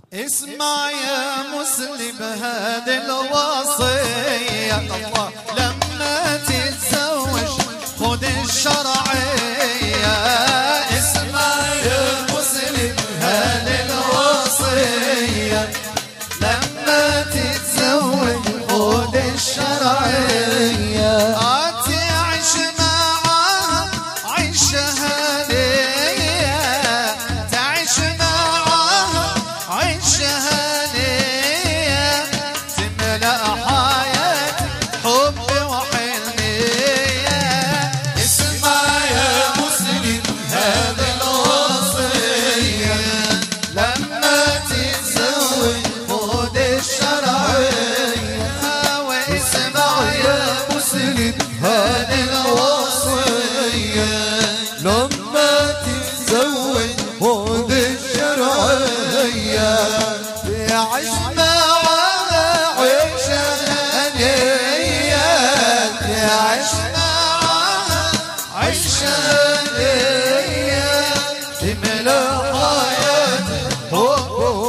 اسمع يا مسلم هذه الوصية، الله لما تتزوج خذ الشرعية. اسمع يا مسلم هذه الوصية، لما تتزوج خذ الشرعية. تعيش معها عيشة هنية، تعيش معها عيشة هنية، تملأ حياتك حب وحنية. اسمع يا مسلم هذه الوصية، لما تتزوج خذ الشرعية. واسمع يا مسلم هذه الوصية، لما تتزوج خذ الشرعية. تعيش معها عيشة هنية، تعيش معها عيشة هنية، تملأ حياتك حب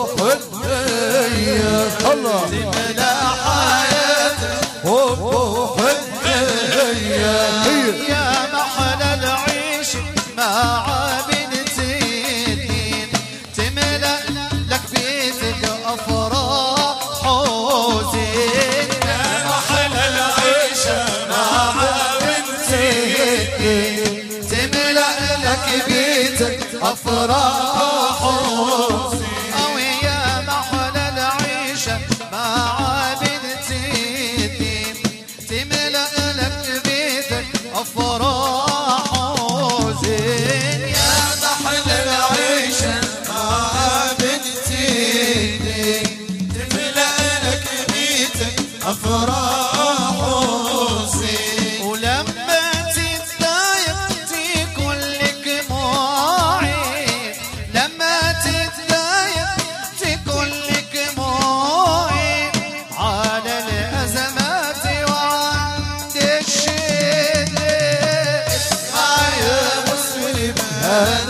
وحنية. الله تملأ حياتك حب وحنية. يا محلى العيش مع بنت الدين، تملأ لك بيتك أفراح وزين. يا محلى العيش مع بنت الدين، تملأ لك بيتك أفراح وزين. يا محلى العيش مع بنت الدين، تملأ لك بيتك أفراح وزين. يا محلى العيش مع بنت الدين، تملأ لك بيتك أفراح وزين. ولما تتضايق تكون لك معين، لما تتضايق تكون لك معين على الأزمات وعند الشدة. اسمع يا مسلم